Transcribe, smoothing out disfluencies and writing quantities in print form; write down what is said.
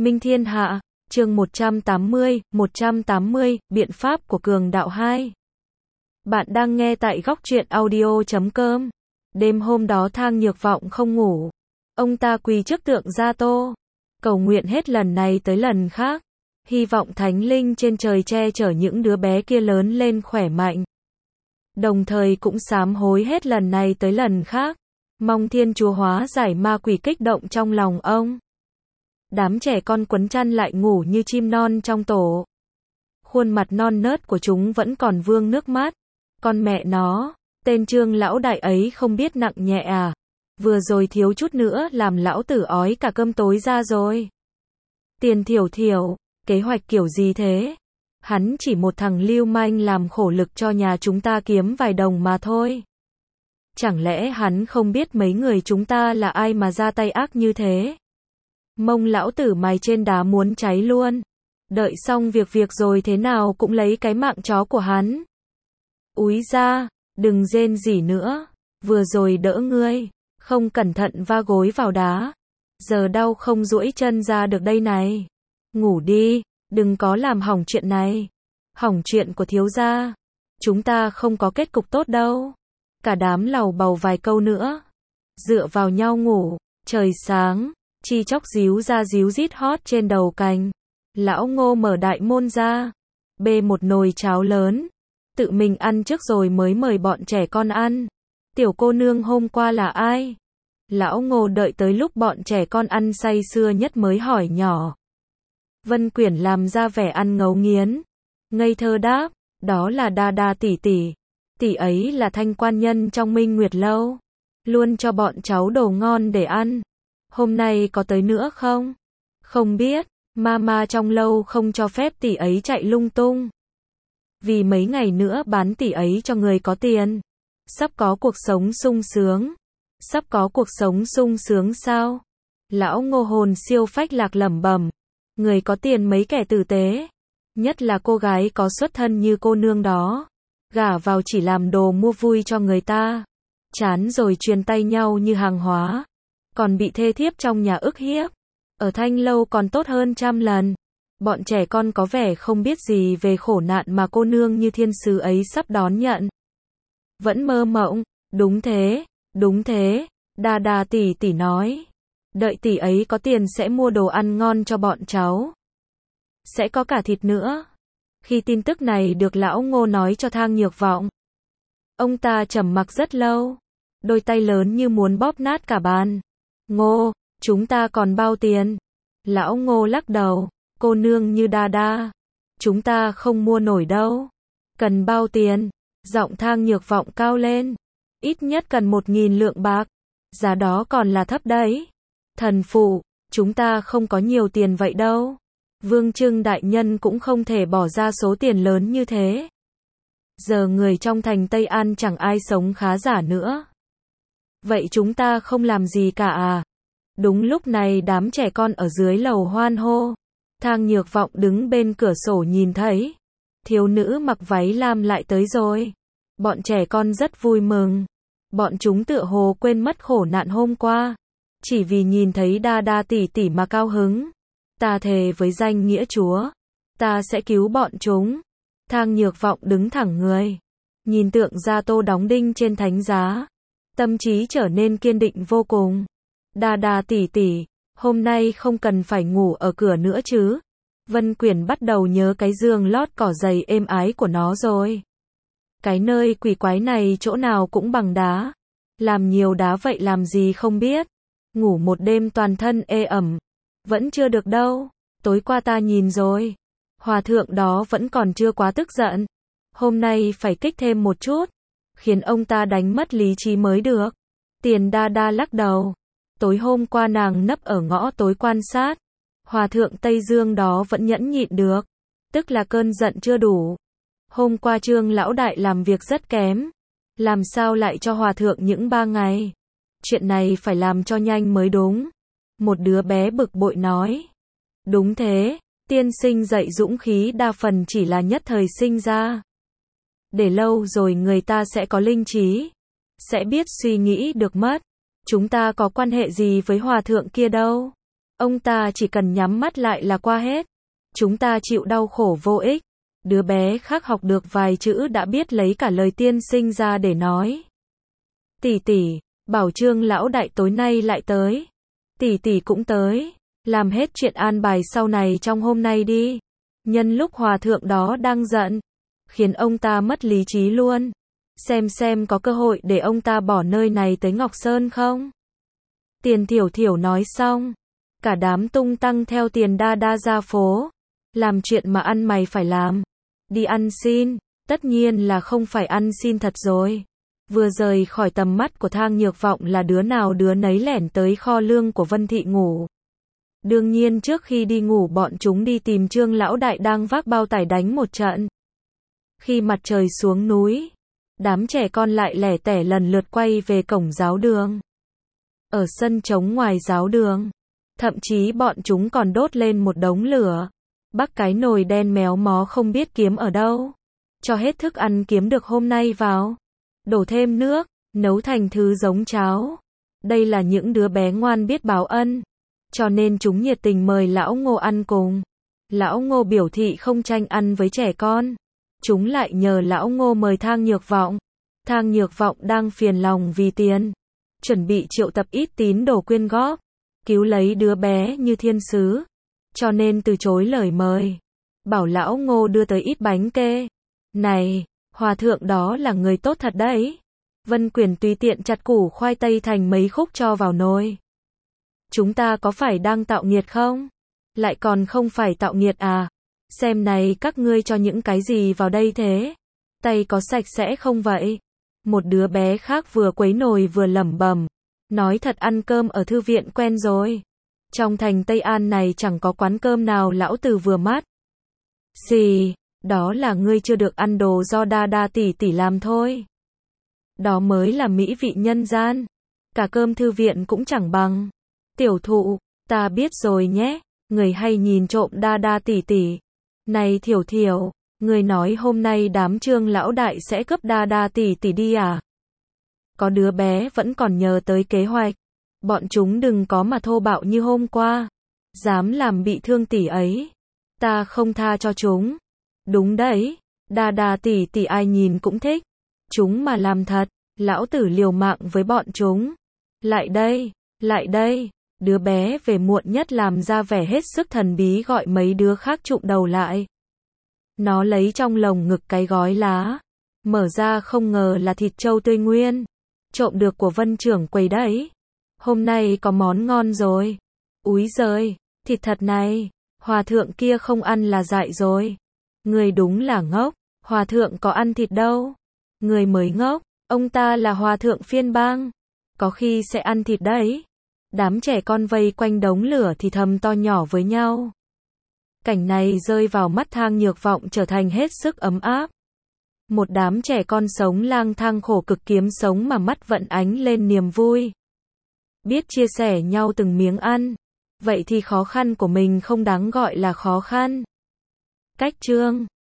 Minh Thiên Hạ, chương 180, biện pháp của cường đạo 2. Bạn đang nghe tại góc truyện audio.com. Đêm hôm đó Thang Nhược Vọng không ngủ. Ông ta quỳ trước tượng Gia Tô, cầu nguyện hết lần này tới lần khác, hy vọng thánh linh trên trời che chở những đứa bé kia lớn lên khỏe mạnh. Đồng thời cũng sám hối hết lần này tới lần khác, mong Thiên Chúa hóa giải ma quỷ kích động trong lòng ông. Đám trẻ con quấn chăn lại ngủ như chim non trong tổ. Khuôn mặt non nớt của chúng vẫn còn vương nước mắt. Con mẹ nó, tên Trương lão đại ấy không biết nặng nhẹ à? Vừa rồi thiếu chút nữa làm lão tử ói cả cơm tối ra rồi. Tiền Thiểu Thiểu, kế hoạch kiểu gì thế? Hắn chỉ một thằng lưu manh làm khổ lực cho nhà chúng ta kiếm vài đồng mà thôi. Chẳng lẽ hắn không biết mấy người chúng ta là ai mà ra tay ác như thế? Mông lão tử mày trên đá muốn cháy luôn. Đợi xong việc rồi thế nào cũng lấy cái mạng chó của hắn. Úi ra, đừng rên rỉ nữa. Vừa rồi đỡ ngươi, không cẩn thận va gối vào đá. Giờ đau không duỗi chân ra được đây này. Ngủ đi, đừng có làm hỏng chuyện này. Hỏng chuyện của thiếu gia. Chúng ta không có kết cục tốt đâu. Cả đám lầu bầu vài câu nữa. Dựa vào nhau ngủ, trời sáng. Chi chóc díu ra díu rít hót trên đầu cành. Lão Ngô mở đại môn ra, bê một nồi cháo lớn, tự mình ăn trước rồi mới mời bọn trẻ con ăn. Tiểu cô nương hôm qua là ai? Lão Ngô đợi tới lúc bọn trẻ con ăn say sưa nhất mới hỏi nhỏ. Vân Quyển làm ra vẻ ăn ngấu nghiến, ngây thơ đáp, đó là Đa Đa tỷ tỷ. Tỷ ấy là thanh quan nhân trong Minh Nguyệt lâu, luôn cho bọn cháu đồ ngon để ăn. Hôm nay có tới nữa không? Không biết, mama trong lâu không cho phép tỷ ấy chạy lung tung. Vì mấy ngày nữa bán tỷ ấy cho người có tiền. Sắp có cuộc sống sung sướng. Sắp có cuộc sống sung sướng sao? Lão Ngô hồn siêu phách lạc lẩm bẩm. Người có tiền mấy kẻ tử tế. Nhất là cô gái có xuất thân như cô nương đó. Gả vào chỉ làm đồ mua vui cho người ta. Chán rồi truyền tay nhau như hàng hóa. Còn bị thê thiếp trong nhà ức hiếp. Ở Thanh lâu còn tốt hơn trăm lần. Bọn trẻ con có vẻ không biết gì về khổ nạn mà cô nương như thiên sứ ấy sắp đón nhận. Vẫn mơ mộng, đúng thế, Đa Đa tỷ tỷ nói. Đợi tỷ ấy có tiền sẽ mua đồ ăn ngon cho bọn cháu. Sẽ có cả thịt nữa. Khi tin tức này được lão Ngô nói cho Thang Nhược Vọng, ông ta trầm mặc rất lâu, đôi tay lớn như muốn bóp nát cả bàn. Ngô, chúng ta còn bao tiền? Lão Ngô lắc đầu, cô nương như Đa Đa, chúng ta không mua nổi đâu. Cần bao tiền? Giọng Thang Nhược Vọng cao lên. Ít nhất cần 1.000 lượng bạc. Giá đó còn là thấp đấy. Thần phụ, chúng ta không có nhiều tiền vậy đâu. Vương Trưng đại nhân cũng không thể bỏ ra số tiền lớn như thế. Giờ người trong thành Tây An chẳng ai sống khá giả nữa. Vậy chúng ta không làm gì cả à? Đúng lúc này đám trẻ con ở dưới lầu hoan hô. Thang Nhược Vọng đứng bên cửa sổ nhìn thấy. Thiếu nữ mặc váy lam lại tới rồi. Bọn trẻ con rất vui mừng. Bọn chúng tựa hồ quên mất khổ nạn hôm qua. Chỉ vì nhìn thấy Đa Đa tỷ tỷ mà cao hứng. Ta thề với danh nghĩa Chúa. Ta sẽ cứu bọn chúng. Thang Nhược Vọng đứng thẳng người. Nhìn tượng Gia Tô đóng đinh trên thánh giá. Tâm trí trở nên kiên định vô cùng. Đa Đa tỷ tỷ, hôm nay không cần phải ngủ ở cửa nữa chứ. Vân Quyển bắt đầu nhớ cái giường lót cỏ dày êm ái của nó rồi. Cái nơi quỷ quái này chỗ nào cũng bằng đá. Làm nhiều đá vậy làm gì không biết. Ngủ một đêm toàn thân ê ẩm. Vẫn chưa được đâu. Tối qua ta nhìn rồi. Hòa thượng đó vẫn còn chưa quá tức giận. Hôm nay phải kích thêm một chút. Khiến ông ta đánh mất lý trí mới được. Tiền Đa Đa lắc đầu. Tối hôm qua nàng nấp ở ngõ tối quan sát. Hòa thượng Tây Dương đó vẫn nhẫn nhịn được. Tức là cơn giận chưa đủ. Hôm qua Trương lão đại làm việc rất kém. Làm sao lại cho hòa thượng những 3 ngày? Chuyện này phải làm cho nhanh mới đúng. Một đứa bé bực bội nói. Đúng thế, tiên sinh dạy dũng khí đa phần chỉ là nhất thời sinh ra. Để lâu rồi người ta sẽ có linh trí. Sẽ biết suy nghĩ được mất. Chúng ta có quan hệ gì với hòa thượng kia đâu. Ông ta chỉ cần nhắm mắt lại là qua hết. Chúng ta chịu đau khổ vô ích. Đứa bé khác học được vài chữ đã biết lấy cả lời tiên sinh ra để nói. Tỷ tỷ, bảo Trương lão đại tối nay lại tới. Tỷ tỷ cũng tới. Làm hết chuyện an bài sau này trong hôm nay đi. Nhân lúc hòa thượng đó đang giận, khiến ông ta mất lý trí luôn. Xem có cơ hội để ông ta bỏ nơi này tới Ngọc Sơn không? Tiền Thiểu Thiểu nói xong, cả đám tung tăng theo Tiền Đa Đa ra phố. Làm chuyện mà ăn mày phải làm. Đi ăn xin, tất nhiên là không phải ăn xin thật rồi. Vừa rời khỏi tầm mắt của Thang Nhược Vọng là đứa nào đứa nấy lẻn tới kho lương của Vân Thị ngủ. Đương nhiên trước khi đi ngủ bọn chúng đi tìm Trương lão đại đang vác bao tải đánh một trận. Khi mặt trời xuống núi, đám trẻ con lại lẻ tẻ lần lượt quay về cổng giáo đường. Ở sân trống ngoài giáo đường, thậm chí bọn chúng còn đốt lên một đống lửa. Bắc cái nồi đen méo mó không biết kiếm ở đâu. Cho hết thức ăn kiếm được hôm nay vào. Đổ thêm nước, nấu thành thứ giống cháo. Đây là những đứa bé ngoan biết báo ân. Cho nên chúng nhiệt tình mời lão Ngô ăn cùng. Lão Ngô biểu thị không tranh ăn với trẻ con. Chúng lại nhờ lão Ngô mời Thang Nhược Vọng. Thang Nhược Vọng đang phiền lòng vì tiền. Chuẩn bị triệu tập ít tín đồ quyên góp. Cứu lấy đứa bé như thiên sứ. Cho nên từ chối lời mời. Bảo lão Ngô đưa tới ít bánh kê. Này, hòa thượng đó là người tốt thật đấy. Vân Quyền tùy tiện chặt củ khoai tây thành mấy khúc cho vào nồi. Chúng ta có phải đang tạo nghiệt không? Lại còn không phải tạo nghiệt à? Xem này các ngươi cho những cái gì vào đây thế? Tay có sạch sẽ không vậy? Một đứa bé khác vừa quấy nồi vừa lẩm bẩm. Nói thật ăn cơm ở thư viện quen rồi. Trong thành Tây An này chẳng có quán cơm nào lão tử vừa mắt. Xì, đó là ngươi chưa được ăn đồ do Đa Đa tỷ tỷ làm thôi. Đó mới là mỹ vị nhân gian. Cả cơm thư viện cũng chẳng bằng. Tiểu thụ, ta biết rồi nhé, người hay nhìn trộm Đa Đa tỷ tỷ. Này Thiểu Thiểu, người nói hôm nay đám Trương lão đại sẽ cướp Đa Đa tỷ tỷ đi à? Có đứa bé vẫn còn nhớ tới kế hoạch. Bọn chúng đừng có mà thô bạo như hôm qua. Dám làm bị thương tỷ ấy. Ta không tha cho chúng. Đúng đấy, Đa Đa tỷ tỷ ai nhìn cũng thích. Chúng mà làm thật, lão tử liều mạng với bọn chúng. Lại đây, đứa bé về muộn nhất làm ra vẻ hết sức thần bí gọi mấy đứa khác chụm đầu lại. Nó lấy trong lồng ngực cái gói lá. Mở ra không ngờ là thịt trâu tươi nguyên. Trộm được của Vân trưởng quầy đấy. Hôm nay có món ngon rồi. Úi giời, thịt thật này. Hòa thượng kia không ăn là dại rồi. Người đúng là ngốc. Hòa thượng có ăn thịt đâu. Người mới ngốc. Ông ta là hòa thượng phiên bang. Có khi sẽ ăn thịt đấy. Đám trẻ con vây quanh đống lửa thì thầm to nhỏ với nhau. Cảnh này rơi vào mắt Thang Nhược Vọng trở thành hết sức ấm áp. Một đám trẻ con sống lang thang khổ cực kiếm sống mà mắt vẫn ánh lên niềm vui. Biết chia sẻ nhau từng miếng ăn. Vậy thì khó khăn của mình không đáng gọi là khó khăn. Cách chương